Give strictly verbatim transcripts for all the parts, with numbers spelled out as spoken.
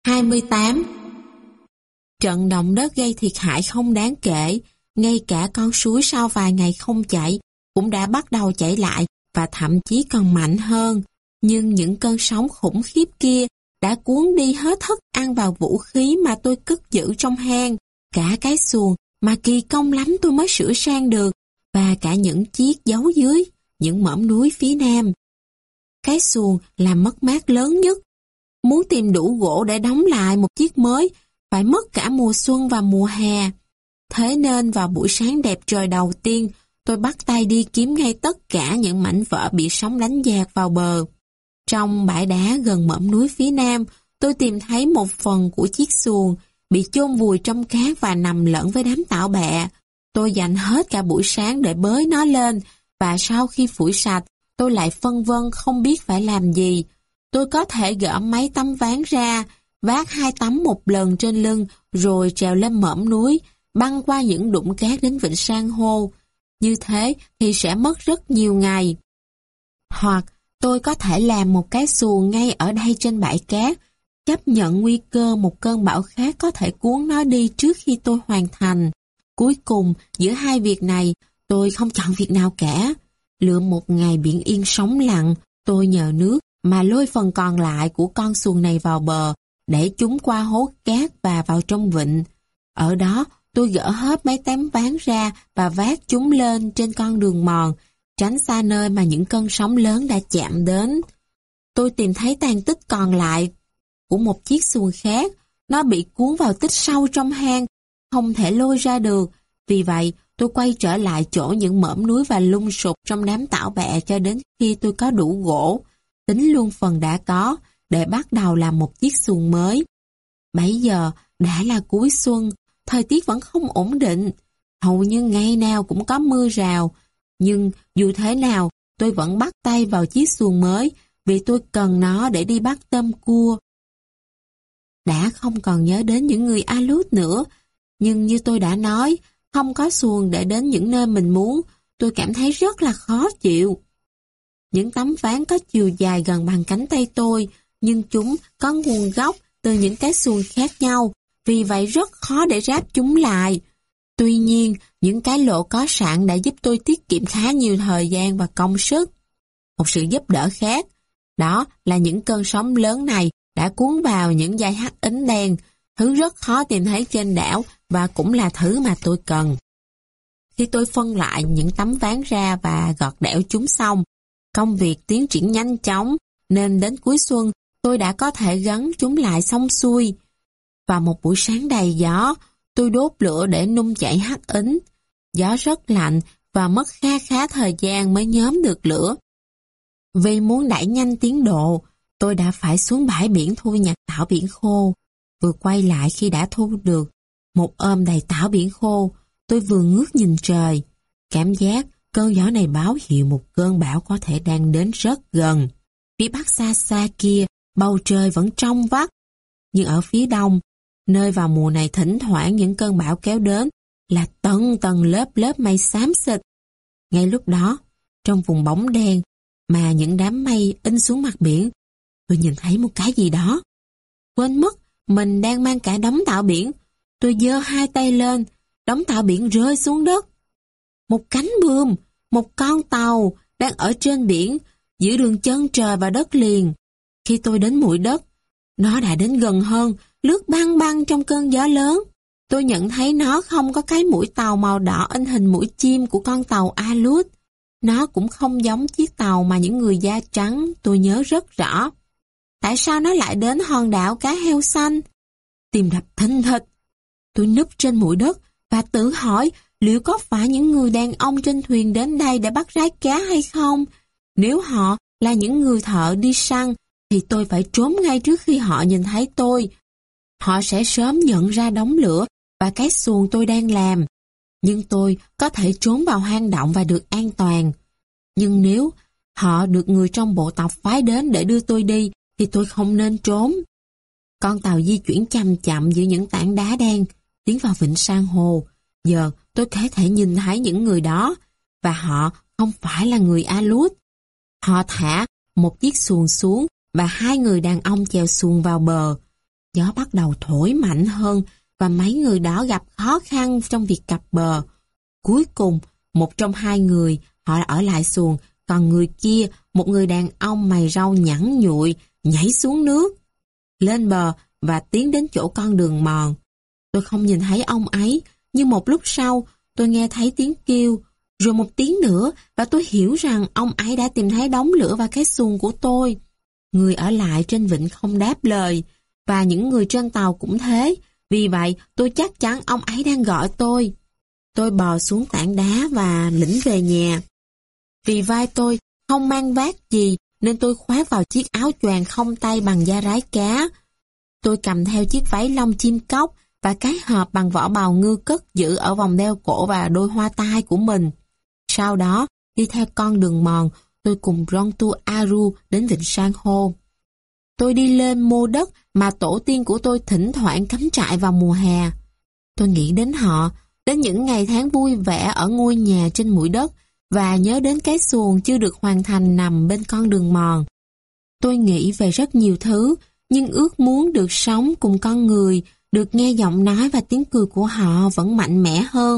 hai mươi tám. Trận động đất gây thiệt hại không đáng kể, ngay cả con suối sau vài ngày không chảy cũng đã bắt đầu chảy lại và thậm chí còn mạnh hơn. Nhưng những cơn sóng khủng khiếp kia đã cuốn đi hết thức ăn và vũ khí mà tôi cất giữ trong hang, cả cái xuồng mà kỳ công lắm tôi mới sửa sang được, và cả những chiếc giấu dưới những mỏm núi phía nam. Cái xuồng là mất mát lớn nhất. Muốn tìm đủ gỗ để đóng lại một chiếc mới phải mất cả mùa xuân và mùa hè. Thế nên vào buổi sáng đẹp trời đầu tiên, tôi bắt tay đi kiếm ngay tất cả những mảnh vỡ bị sóng đánh dạt vào bờ. Trong bãi đá gần mỏm núi phía nam, tôi tìm thấy một phần của chiếc xuồng bị chôn vùi trong cát và nằm lẫn với đám tảo bẹ. Tôi dành hết cả buổi sáng để bới nó lên, và sau khi phủi sạch, tôi lại phân vân không biết phải làm gì. Tôi có thể gỡ mấy tấm ván ra, vác hai tấm một lần trên lưng, rồi trèo lên mỏm núi, băng qua những đũng cát đến vịnh san hô. Như thế thì sẽ mất rất nhiều ngày. Hoặc tôi có thể làm một cái xuồng ngay ở đây trên bãi cát, chấp nhận nguy cơ một cơn bão khác có thể cuốn nó đi trước khi tôi hoàn thành. Cuối cùng, giữa hai việc này, tôi không chọn việc nào cả. Lựa một ngày biển yên sóng lặng, tôi nhờ nước mà lôi phần còn lại của con xuồng này vào bờ, để chúng qua hố cát và vào trong vịnh. Ở đó, tôi gỡ hết mấy tấm ván ra và vác chúng lên trên con đường mòn, tránh xa nơi mà những cơn sóng lớn đã chạm đến. Tôi tìm thấy tàn tích còn lại của một chiếc xuồng khác. Nó bị cuốn vào tích sâu trong hang, không thể lôi ra được. Vì vậy, tôi quay trở lại chỗ những mỏm núi và lung sụp trong đám tảo bẹ cho đến khi tôi có đủ gỗ, tính luôn phần đã có, để bắt đầu làm một chiếc xuồng mới. Bấy giờ, đã là cuối xuân, thời tiết vẫn không ổn định. Hầu như ngày nào cũng có mưa rào. Nhưng dù thế nào, tôi vẫn bắt tay vào chiếc xuồng mới, vì tôi cần nó để đi bắt tôm cua. Đã không còn nhớ đến những người Aleut nữa, nhưng như tôi đã nói, không có xuồng để đến những nơi mình muốn, tôi cảm thấy rất là khó chịu. Những tấm ván có chiều dài gần bằng cánh tay tôi, nhưng chúng có nguồn gốc từ những cái xuồng khác nhau, vì vậy rất khó để ráp chúng lại. Tuy nhiên, những cái lỗ có sẵn đã giúp tôi tiết kiệm khá nhiều thời gian và công sức. Một sự giúp đỡ khác, đó là những cơn sóng lớn này đã cuốn vào những dải hắc ính đen, thứ rất khó tìm thấy trên đảo và cũng là thứ mà tôi cần. Khi tôi phân lại những tấm ván ra và gọt đẽo chúng xong, công việc tiến triển nhanh chóng, nên đến cuối xuân tôi đã có thể gắn chúng lại xong xuôi. Vào một buổi sáng đầy gió, tôi đốt lửa để nung chảy hắc ính. Gió rất lạnh và mất kha khá thời gian mới nhóm được lửa. Vì muốn đẩy nhanh tiến độ, tôi đã phải xuống bãi biển thu nhặt tảo biển khô. Vừa quay lại khi đã thu được một ôm đầy tảo biển khô, tôi vừa ngước nhìn trời. Cảm giác cơn gió này báo hiệu một cơn bão có thể đang đến rất gần. Phía bắc xa xa kia, bầu trời vẫn trong vắt. Nhưng ở phía đông, nơi vào mùa này thỉnh thoảng những cơn bão kéo đến, là tầng tầng lớp lớp mây xám xịt. Ngay lúc đó, trong vùng bóng đen mà những đám mây in xuống mặt biển, tôi nhìn thấy một cái gì đó. Quên mất mình đang mang cả đống tảo biển. Tôi giơ hai tay lên, đống tảo biển rơi xuống đất. Một cánh buồm, một con tàu đang ở trên biển, giữa đường chân trời và đất liền. Khi tôi đến mũi đất, nó đã đến gần hơn, lướt băng băng trong cơn gió lớn. Tôi nhận thấy nó không có cái mũi tàu màu đỏ in hình mũi chim của con tàu Aleut. Nó cũng không giống chiếc tàu mà những người da trắng tôi nhớ rất rõ. Tại sao nó lại đến hòn đảo cá heo xanh? Tim đập thình thịch. Tôi núp trên mũi đất và tự hỏi liệu có phải những người đàn ông trên thuyền đến đây để bắt rái cá hay không? Nếu họ là những người thợ đi săn, thì tôi phải trốn ngay trước khi họ nhìn thấy tôi. Họ sẽ sớm nhận ra đống lửa và cái xuồng tôi đang làm. Nhưng tôi có thể trốn vào hang động và được an toàn. Nhưng nếu họ được người trong bộ tộc phái đến để đưa tôi đi, thì tôi không nên trốn. Con tàu di chuyển chậm chậm giữa những tảng đá đen, tiến vào vịnh san hô. Giờ tôi có thể nhìn thấy những người đó, và họ không phải là người Aleut. Họ thả một chiếc xuồng xuống, và hai người đàn ông chèo xuồng vào bờ. Gió bắt đầu thổi mạnh hơn và mấy người đó gặp khó khăn trong việc cập bờ. Cuối cùng, một trong hai người, họ ở lại xuồng, còn người kia, một người đàn ông mày râu nhẵn nhụi, nhảy xuống nước, lên bờ và tiến đến chỗ con đường mòn. Tôi không nhìn thấy ông ấy, nhưng một lúc sau, tôi nghe thấy tiếng kêu, rồi một tiếng nữa, và tôi hiểu rằng ông ấy đã tìm thấy đống lửa và cái xuồng của tôi. Người ở lại trên vịnh không đáp lời, và những người trên tàu cũng thế. Vì vậy, tôi chắc chắn ông ấy đang gọi tôi. Tôi bò xuống tảng đá và lĩnh về nhà. Vì vai tôi không mang vác gì, nên tôi khoác vào chiếc áo choàng không tay bằng da rái cá. Tôi cầm theo chiếc váy lông chim cóc và cái hộp bằng vỏ bào ngư cất giữ ở vòng đeo cổ và đôi hoa tai của mình. Sau đó, đi theo con đường mòn, tôi cùng Rontu Aru đến vịnh san hô. Tôi đi lên mô đất mà tổ tiên của tôi thỉnh thoảng cắm trại vào mùa hè. Tôi nghĩ đến họ, đến những ngày tháng vui vẻ ở ngôi nhà trên mũi đất và nhớ đến cái xuồng chưa được hoàn thành nằm bên con đường mòn. Tôi nghĩ về rất nhiều thứ, nhưng ước muốn được sống cùng con người, được nghe giọng nói và tiếng cười của họ vẫn mạnh mẽ hơn.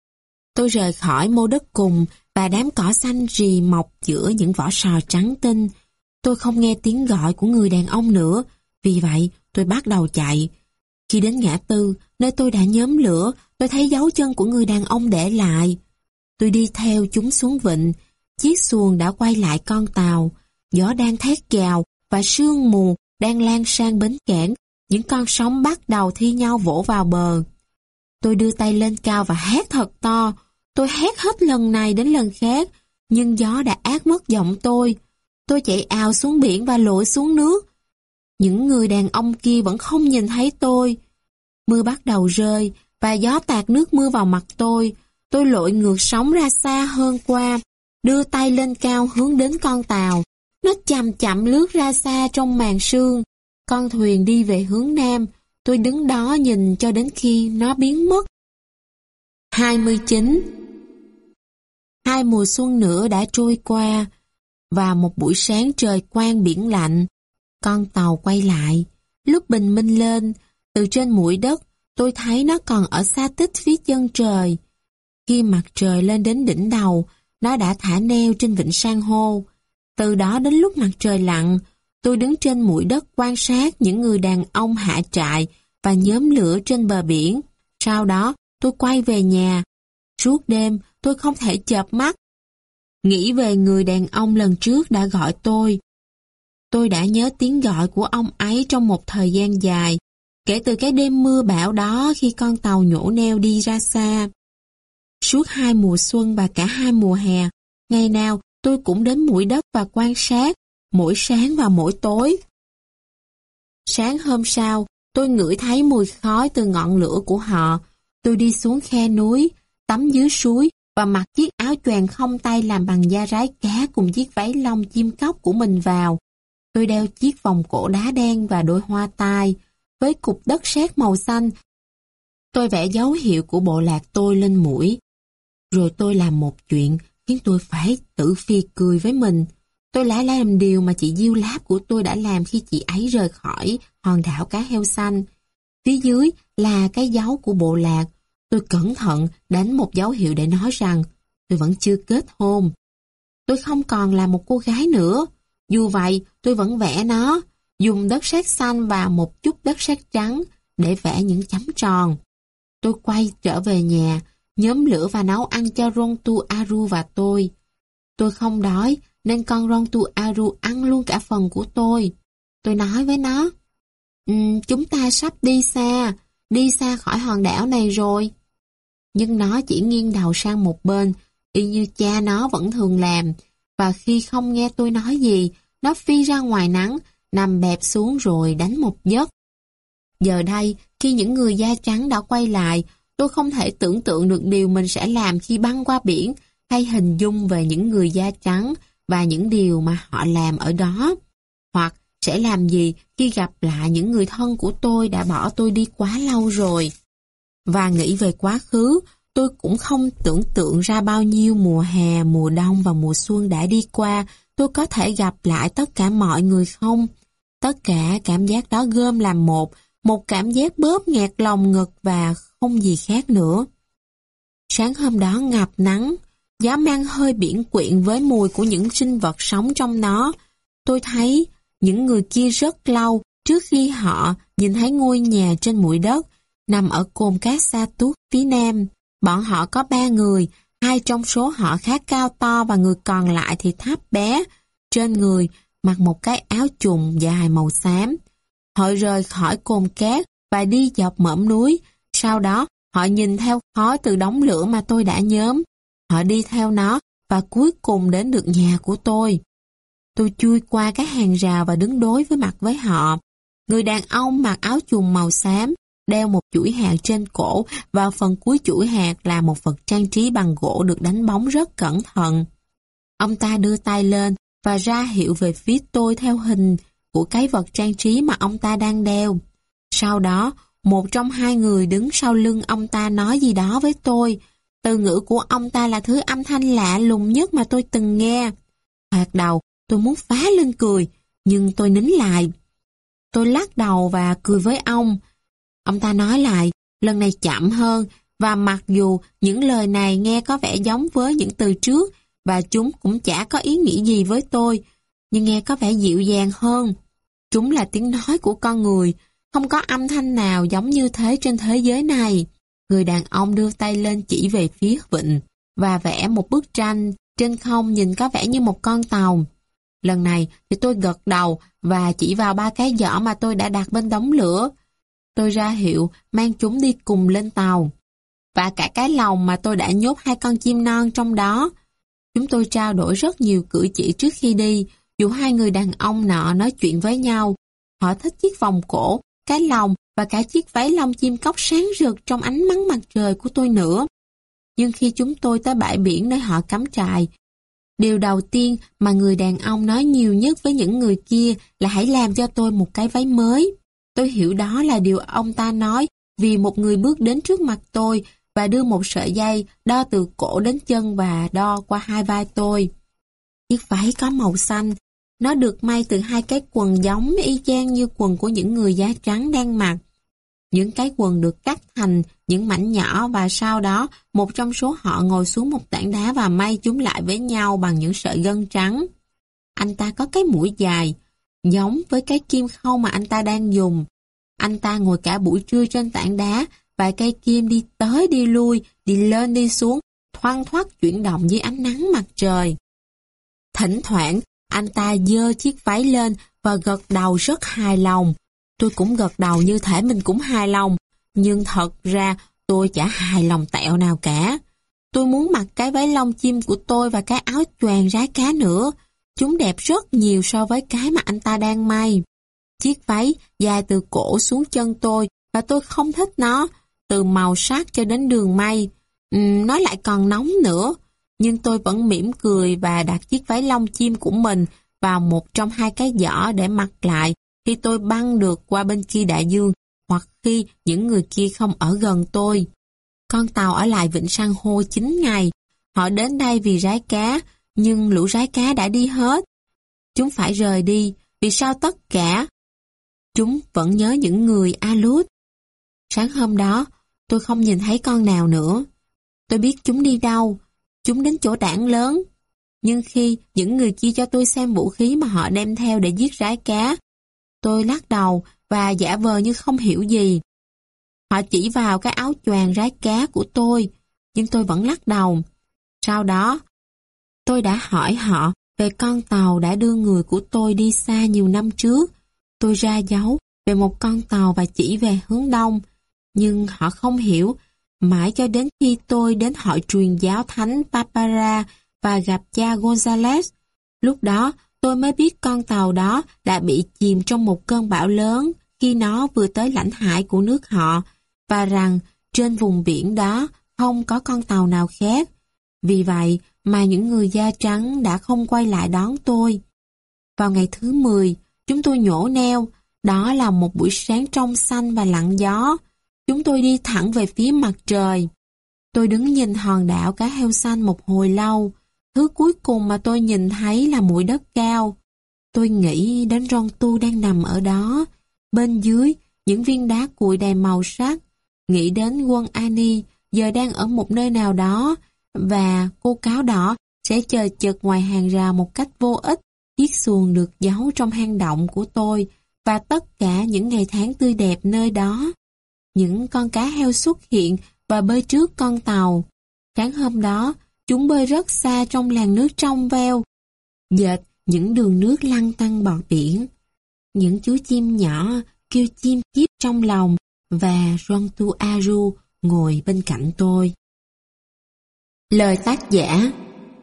Tôi rời khỏi mô đất cùng và đám cỏ xanh rì mọc giữa những vỏ sò trắng tinh. Tôi không nghe tiếng gọi của người đàn ông nữa, vì vậy tôi bắt đầu chạy. Khi đến ngã tư, nơi tôi đã nhóm lửa, tôi thấy dấu chân của người đàn ông để lại. Tôi đi theo chúng xuống vịnh, chiếc xuồng đã quay lại con tàu, gió đang thét gào và sương mù đang lan sang bến cảng, những con sóng bắt đầu thi nhau vỗ vào bờ. Tôi đưa tay lên cao và hét thật to, tôi hét hết lần này đến lần khác, nhưng gió đã át mất giọng tôi. Tôi chạy ào xuống biển và lội xuống nước. Những người đàn ông kia vẫn không nhìn thấy tôi. Mưa bắt đầu rơi và gió tạt nước mưa vào mặt tôi. Tôi lội ngược sóng ra xa hơn qua, đưa tay lên cao hướng đến con tàu. Nó chậm chậm lướt ra xa trong màn sương. Con thuyền đi về hướng nam. Tôi đứng đó nhìn cho đến khi nó biến mất. hai mươi chín. Hai mùa xuân nữa đã trôi qua, và một buổi sáng trời quang biển lạnh. Con tàu quay lại. Lúc bình minh lên, từ trên mũi đất, tôi thấy nó còn ở xa tích phía chân trời. Khi mặt trời lên đến đỉnh đầu, nó đã thả neo trên vịnh san hô. Từ đó đến lúc mặt trời lặn, tôi đứng trên mũi đất quan sát những người đàn ông hạ trại và nhóm lửa trên bờ biển. Sau đó, tôi quay về nhà. Suốt đêm, tôi không thể chợp mắt. Nghĩ về người đàn ông lần trước đã gọi tôi. Tôi đã nhớ tiếng gọi của ông ấy trong một thời gian dài, kể từ cái đêm mưa bão đó khi con tàu nhổ neo đi ra xa. Suốt hai mùa xuân và cả hai mùa hè, ngày nào tôi cũng đến mũi đất và quan sát, mỗi sáng và mỗi tối. Sáng hôm sau, tôi ngửi thấy mùi khói từ ngọn lửa của họ. Tôi đi xuống khe núi, tắm dưới suối và mặc chiếc áo choàng không tay làm bằng da rái cá cùng chiếc váy lông chim cóc của mình vào. Tôi đeo chiếc vòng cổ đá đen và đôi hoa tai, với cục đất sét màu xanh. Tôi vẽ dấu hiệu của bộ lạc tôi lên mũi. Rồi tôi làm một chuyện khiến tôi phải tự phì cười với mình. Tôi lại làm điều mà chị Diêu Láp của tôi đã làm khi chị ấy rời khỏi hòn đảo cá heo xanh. Phía dưới là cái dấu của bộ lạc. Tôi cẩn thận đánh một dấu hiệu để nói rằng tôi vẫn chưa kết hôn. Tôi không còn là một cô gái nữa. Dù vậy, tôi vẫn vẽ nó, dùng đất sét xanh và một chút đất sét trắng để vẽ những chấm tròn. Tôi quay trở về nhà, nhóm lửa và nấu ăn cho Rontu Aru và tôi. Tôi không đói, nên con Rontu Aru ăn luôn cả phần của tôi. Tôi nói với nó, um, chúng ta sắp đi xa, đi xa khỏi hòn đảo này rồi. Nhưng nó chỉ nghiêng đầu sang một bên, y như cha nó vẫn thường làm, và khi không nghe tôi nói gì, nó phi ra ngoài nắng, nằm bẹp xuống rồi đánh một giấc. Giờ đây, khi những người da trắng đã quay lại, tôi không thể tưởng tượng được điều mình sẽ làm khi băng qua biển, hay hình dung về những người da trắng và những điều mà họ làm ở đó. Hoặc sẽ làm gì khi gặp lại những người thân của tôi đã bỏ tôi đi quá lâu rồi. Và nghĩ về quá khứ, tôi cũng không tưởng tượng ra bao nhiêu mùa hè, mùa đông và mùa xuân đã đi qua, tôi có thể gặp lại tất cả mọi người không? Tất cả cảm giác đó gom làm một, một cảm giác bóp nghẹt lòng ngực và không gì khác nữa. Sáng hôm đó ngập nắng, gió mang hơi biển quyện với mùi của những sinh vật sống trong nó. Tôi thấy những người kia rất lâu trước khi họ nhìn thấy ngôi nhà trên mũi đất nằm ở cồn cát Sa Tút phía nam. Bọn họ có ba người, hai trong số họ khá cao to và người còn lại thì thấp bé. Trên người mặc một cái áo trùng dài màu xám. Họ rời khỏi cồn cát và đi dọc mỏm núi. Sau đó họ nhìn theo khói từ đống lửa mà tôi đã nhóm. Họ đi theo nó và cuối cùng đến được nhà của tôi. Tôi chui qua cái hàng rào và đứng đối với mặt với họ. Người đàn ông mặc áo trùng màu xám, đeo một chuỗi hạt trên cổ và phần cuối chuỗi hạt là một vật trang trí bằng gỗ được đánh bóng rất cẩn thận. Ông ta đưa tay lên và ra hiệu về phía tôi theo hình của cái vật trang trí mà ông ta đang đeo. Sau đó, một trong hai người đứng sau lưng ông ta nói gì đó với tôi. Từ ngữ của ông ta là thứ âm thanh lạ lùng nhất mà tôi từng nghe. Thoạt đầu, tôi muốn phá lên cười, nhưng tôi nín lại. Tôi lắc đầu và cười với ông. Ông ta nói lại, lần này chậm hơn, và mặc dù những lời này nghe có vẻ giống với những từ trước, và chúng cũng chả có ý nghĩa gì với tôi, nhưng nghe có vẻ dịu dàng hơn. Chúng là tiếng nói của con người, không có âm thanh nào giống như thế trên thế giới này. Người đàn ông đưa tay lên chỉ về phía vịnh, và vẽ một bức tranh trên không nhìn có vẻ như một con tàu. Lần này thì tôi gật đầu và chỉ vào ba cái giỏ mà tôi đã đặt bên đống lửa. Tôi ra hiệu mang chúng đi cùng lên tàu. Và cả cái lồng mà tôi đã nhốt hai con chim non trong đó. Chúng tôi trao đổi rất nhiều cử chỉ trước khi đi, dù hai người đàn ông nọ nói chuyện với nhau. Họ thích chiếc vòng cổ, cái lồng và cả chiếc váy lông chim cóc sáng rực trong ánh nắng mặt trời của tôi nữa. Nhưng khi chúng tôi tới bãi biển nơi họ cắm trại, điều đầu tiên mà người đàn ông nói nhiều nhất với những người kia là hãy làm cho tôi một cái váy mới. Tôi hiểu đó là điều ông ta nói vì một người bước đến trước mặt tôi và đưa một sợi dây đo từ cổ đến chân và đo qua hai vai tôi. Chiếc váy có màu xanh, nó được may từ hai cái quần giống y chang như quần của những người da trắng đang mặc. Những cái quần được cắt thành những mảnh nhỏ và sau đó một trong số họ ngồi xuống một tảng đá và may chúng lại với nhau bằng những sợi gân trắng. Anh ta có cái mũi dài, giống với cái kim khâu mà anh ta đang dùng. Anh ta ngồi cả buổi trưa trên tảng đá và cây kim đi tới đi lui, đi lên đi xuống, thoăn thoắt chuyển động dưới ánh nắng mặt trời. Thỉnh thoảng, anh ta giơ chiếc váy lên và gật đầu rất hài lòng. Tôi cũng gật đầu như thể mình cũng hài lòng, nhưng thật ra tôi chả hài lòng tẹo nào cả. Tôi muốn mặc cái váy lông chim của tôi và cái áo choàng rái cá nữa. Chúng đẹp rất nhiều so với cái mà anh ta đang may. Chiếc váy dài từ cổ xuống chân tôi và tôi không thích nó, từ màu sắc cho đến đường may. Uhm, nó lại còn nóng nữa. Nhưng tôi vẫn mỉm cười và đặt chiếc váy lông chim của mình vào một trong hai cái giỏ để mặc lại khi tôi băng được qua bên kia đại dương hoặc khi những người kia không ở gần tôi. Con tàu ở lại vịnh san hô chín ngày. Họ đến đây vì rái cá, nhưng lũ rái cá đã đi hết. Chúng phải rời đi, vì sao tất cả? Chúng vẫn nhớ những người Aleut. Sáng hôm đó, tôi không nhìn thấy con nào nữa. Tôi biết chúng đi đâu. Chúng đến chỗ đảng lớn. Nhưng khi những người kia cho tôi xem vũ khí mà họ đem theo để giết rái cá, tôi lắc đầu và giả vờ như không hiểu gì. Họ chỉ vào cái áo choàng rái cá của tôi, nhưng tôi vẫn lắc đầu. Sau đó, tôi đã hỏi họ về con tàu đã đưa người của tôi đi xa nhiều năm trước. Tôi ra dấu về một con tàu và chỉ về hướng đông, nhưng họ không hiểu, mãi cho đến khi tôi đến hội truyền giáo thánh Papara và gặp cha Gonzales. Lúc đó, tôi mới biết con tàu đó đã bị chìm trong một cơn bão lớn khi nó vừa tới lãnh hải của nước họ, và rằng trên vùng biển đó không có con tàu nào khác. Vì vậy mà những người da trắng đã không quay lại đón tôi. Vào ngày thứ mười, chúng tôi nhổ neo. Đó là một buổi sáng trong xanh và lặng gió. Chúng tôi đi thẳng về phía mặt trời. Tôi đứng nhìn hòn đảo cá heo xanh một hồi lâu. Thứ cuối cùng mà tôi nhìn thấy là mũi đất cao. Tôi nghĩ đến Ron Tu đang nằm ở đó. Bên dưới, những viên đá cuội đầy màu sắc. Nghĩ đến quân Annie giờ đang ở một nơi nào đó và cô cáo đỏ sẽ chờ chực ngoài hàng rào một cách vô ích. Chiếc xuồng được giấu trong hang động của tôi và tất cả những ngày tháng tươi đẹp nơi đó. Những con cá heo xuất hiện và bơi trước con tàu. Sáng hôm đó, chúng bơi rất xa trong làn nước trong veo, dệt những đường nước lăn tăn bọt biển. Những chú chim nhỏ kêu chim chiếp trong lòng và Rontuaru ngồi bên cạnh tôi. Lời tác giả.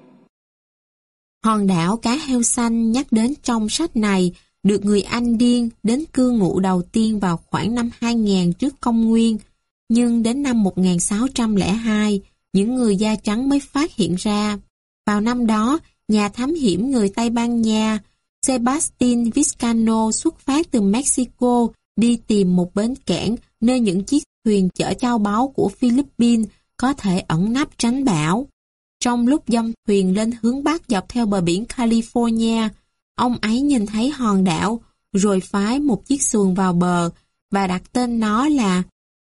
Hòn đảo cá heo xanh nhắc đến trong sách này được người Anh điên đến cư ngụ đầu tiên vào khoảng năm hai nghìn trước công nguyên, nhưng đến năm một nghìn sáu trăm lẻ hai, những người da trắng mới phát hiện ra. Vào năm đó, nhà thám hiểm người Tây Ban Nha Sebastián Vizcaino xuất phát từ Mexico đi tìm một bến cảng nơi những chiếc thuyền chở châu báu của Philippines có thể ẩn nấp tránh bão. Trong lúc dông thuyền lên hướng Bắc dọc theo bờ biển California, ông ấy nhìn thấy hòn đảo, rồi phái một chiếc xuồng vào bờ và đặt tên nó là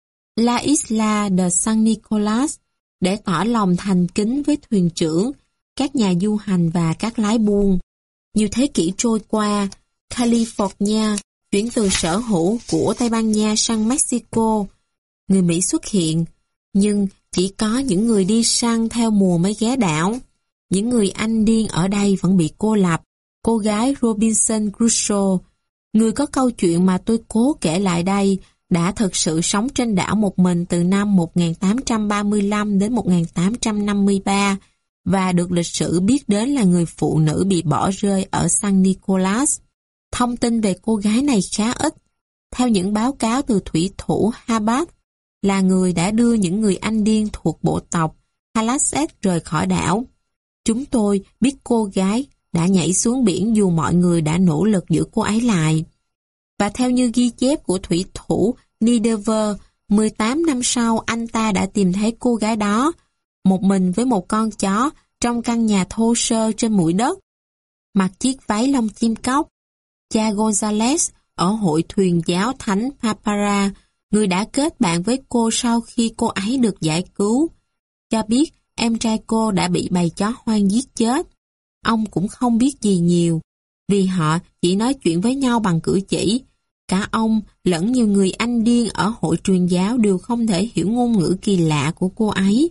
La Isla de San Nicolas để tỏ lòng thành kính với thuyền trưởng, các nhà du hành và các lái buôn. Nhiều thế kỷ trôi qua, California chuyển từ sở hữu của Tây Ban Nha sang Mexico. Người Mỹ xuất hiện, nhưng chỉ có những người đi săn theo mùa mới ghé đảo. Những người Anh điên ở đây vẫn bị cô lập. Cô gái Robinson Crusoe, người có câu chuyện mà tôi cố kể lại đây, đã thực sự sống trên đảo một mình từ năm một nghìn tám trăm ba mươi lăm đến một nghìn tám trăm năm mươi ba và được lịch sử biết đến là người phụ nữ bị bỏ rơi ở San Nicolas. Thông tin về cô gái này khá ít. Theo những báo cáo từ thủy thủ Hubbard, là người đã đưa những người Anh điên thuộc bộ tộc Palisades rời khỏi đảo. Chúng tôi biết cô gái đã nhảy xuống biển dù mọi người đã nỗ lực giữ cô ấy lại. Và theo như ghi chép của thủy thủ Niederver, mười tám năm sau anh ta đã tìm thấy cô gái đó, một mình với một con chó trong căn nhà thô sơ trên mũi đất. Mặc chiếc váy lông chim cóc, cha Gonzales ở hội thuyền giáo thánh Papara, người đã kết bạn với cô sau khi cô ấy được giải cứu, cho biết em trai cô đã bị bầy chó hoang giết chết. Ông cũng không biết gì nhiều, vì họ chỉ nói chuyện với nhau bằng cử chỉ. Cả ông lẫn nhiều người Anh điên ở hội truyền giáo đều không thể hiểu ngôn ngữ kỳ lạ của cô ấy.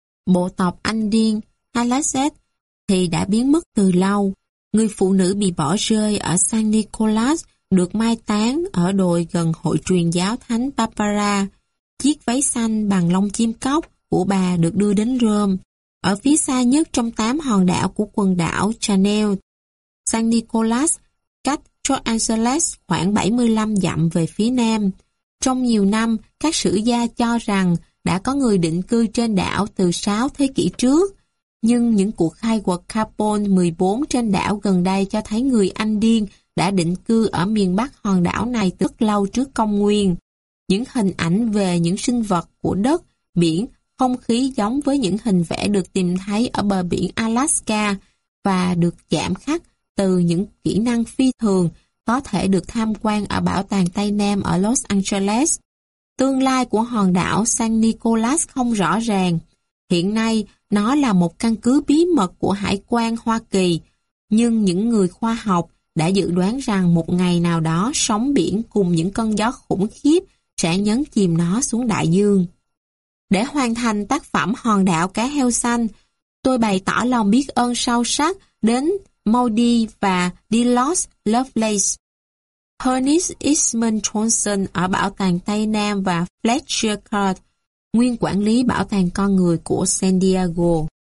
Bộ tộc Anh điên Palisades thì đã biến mất từ lâu. Người phụ nữ bị bỏ rơi ở San Nicolas được mai táng ở đồi gần hội truyền giáo thánh Papara. Chiếc váy xanh bằng lông chim cóc của bà được đưa đến Rome, ở phía xa nhất trong tám hòn đảo của quần đảo Channel. San Nicolas cách Los Angeles khoảng bảy mươi lăm dặm về phía nam. Trong nhiều năm, các sử gia cho rằng đã có người định cư trên đảo từ sáu thế kỷ trước, nhưng những cuộc khai quật carbon mười bốn trên đảo gần đây cho thấy người Anh điên đã định cư ở miền Bắc hòn đảo này từ rất lâu trước công nguyên. Những hình ảnh về những sinh vật của đất, biển, không khí giống với những hình vẽ được tìm thấy ở bờ biển Alaska và được chạm khắc từ những kỹ năng phi thường có thể được tham quan ở Bảo tàng Tây Nam ở Los Angeles. Tương lai của hòn đảo San Nicolas không rõ ràng. Hiện nay, nó là một căn cứ bí mật của Hải quan Hoa Kỳ, nhưng những người khoa học đã dự đoán rằng một ngày nào đó sóng biển cùng những cơn gió khủng khiếp sẽ nhấn chìm nó xuống đại dương. Để hoàn thành tác phẩm Hòn đảo cá heo xanh, tôi bày tỏ lòng biết ơn sâu sắc đến Maudie và Delos Lovelace, Ernest Eastman Johnson ở Bảo tàng Tây Nam và Fletcher Card, nguyên quản lý Bảo tàng Con người của San Diego.